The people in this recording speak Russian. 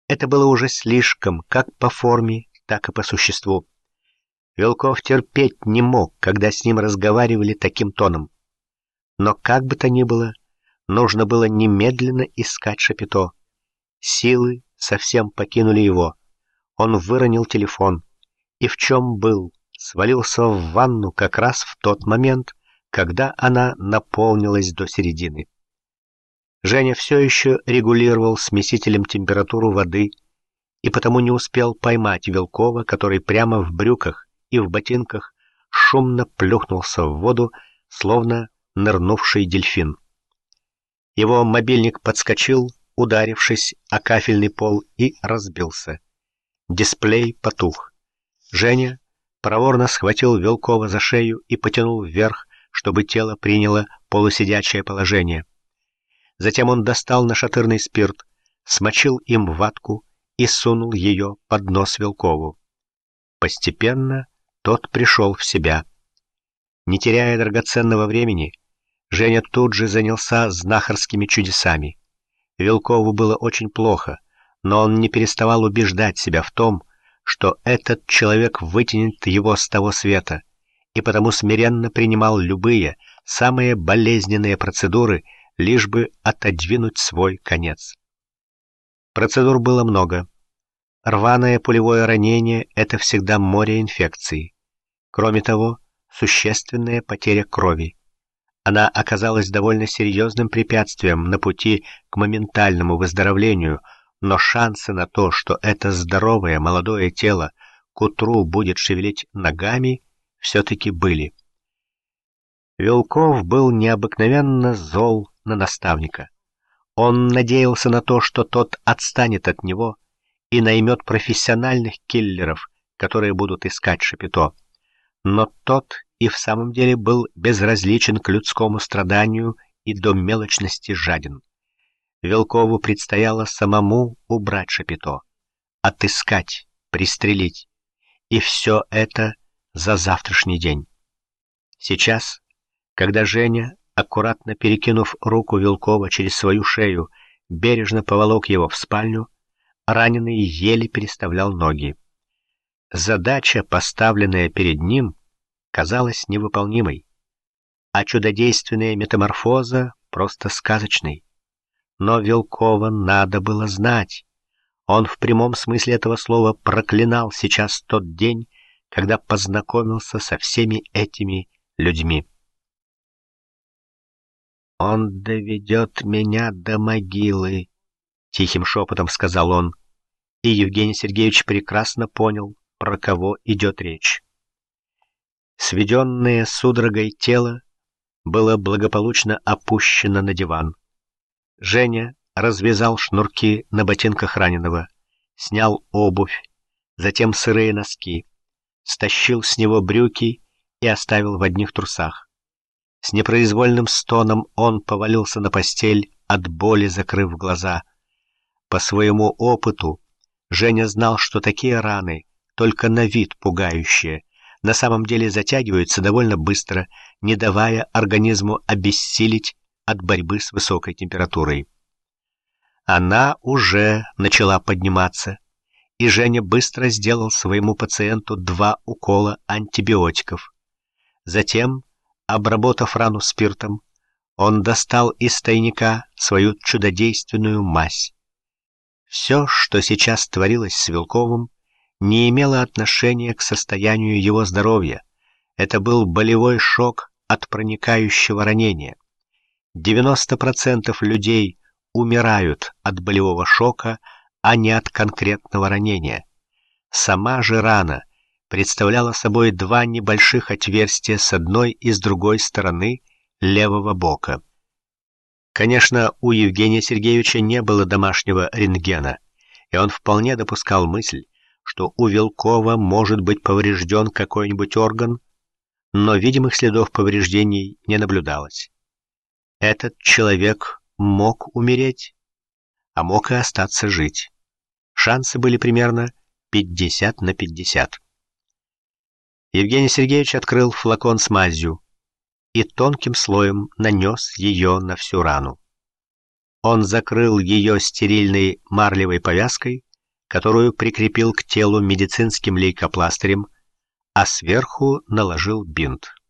Это было уже слишком, как по форме, так и по существу. Вилков терпеть не мог, когда с ним разговаривали таким тоном. Но как бы то ни было, нужно было немедленно искать Шапито. Силы совсем покинули его. Он выронил телефон. И в чем был? Свалился в ванну как раз в тот момент, когда она наполнилась до середины. Женя все еще регулировал смесителем температуру воды и потому не успел поймать Вилкова, который прямо в брюках и в ботинках шумно плюхнулся в воду, словно нырнувший дельфин. Его мобильник подскочил, ударившись о кафельный пол, и разбился. Дисплей потух. Женя проворно схватил Вилкова за шею и потянул вверх, чтобы тело приняло полусидячее положение. Затем он достал нашатырный спирт, смочил им ватку и сунул ее под нос Вилкову. Постепенно тот пришел в себя. Не теряя драгоценного времени, Женя тут же занялся знахарскими чудесами. Вилкову было очень плохо, но он не переставал убеждать себя в том, что этот человек вытянет его с того света, и потому смиренно принимал любые, самые болезненные процедуры, лишь бы отодвинуть свой конец. Процедур было много. Рваное пулевое ранение — это всегда море инфекций. Кроме того, существенная потеря крови. Она оказалась довольно серьезным препятствием на пути к моментальному выздоровлению, но шансы на то, что это здоровое молодое тело к утру будет шевелить ногами, все-таки были. Вилков был необыкновенно зол на наставника. Он надеялся на то, что тот отстанет от него и наймет профессиональных киллеров, которые будут искать Шапито. Но тот и в самом деле был безразличен к людскому страданию и до мелочности жаден. Вилкову предстояло самому убрать Шапито, отыскать, пристрелить. И все это за завтрашний день. Сейчас, когда Женя, аккуратно перекинув руку Вилкова через свою шею, бережно поволок его в спальню, раненый еле переставлял ноги. Задача, поставленная перед ним, казалась невыполнимой, а чудодейственная метаморфоза просто сказочной. Но Вилкова надо было знать. Он в прямом смысле этого слова проклинал сейчас тот день, когда познакомился со всеми этими людьми. «Он доведет меня до могилы», — тихим шепотом сказал он, и Евгений Сергеевич прекрасно понял, про кого идет речь. Сведенное судорогой тело было благополучно опущено на диван. Женя развязал шнурки на ботинках раненого, снял обувь, затем сырые носки, стащил с него брюки и оставил в одних трусах. С непроизвольным стоном он повалился на постель, от боли закрыв глаза. По своему опыту Женя знал, что такие раны, только на вид пугающие, на самом деле затягиваются довольно быстро, не давая организму обессилить от борьбы с высокой температурой. Она уже начала подниматься, и Женя быстро сделал своему пациенту 2 укола антибиотиков. Затем, обработав рану спиртом, он достал из тайника свою чудодейственную мазь. Все, что сейчас творилось с Вилковым, не имело отношения к состоянию его здоровья. Это был болевой шок от проникающего ранения. 90% людей умирают от болевого шока, а не от конкретного ранения. Сама же рана представляла собой 2 небольших отверстия с одной и с другой стороны левого бока. Конечно, у Евгения Сергеевича не было домашнего рентгена, и он вполне допускал мысль, что у Вилкова может быть поврежден какой-нибудь орган, но видимых следов повреждений не наблюдалось. Этот человек мог умереть, а мог и остаться жить. Шансы были примерно 50 на 50. Евгений Сергеевич открыл флакон с мазью и тонким слоем нанес ее на всю рану. Он закрыл ее стерильной марлевой повязкой, которую прикрепил к телу медицинским лейкопластырем, а сверху наложил бинт.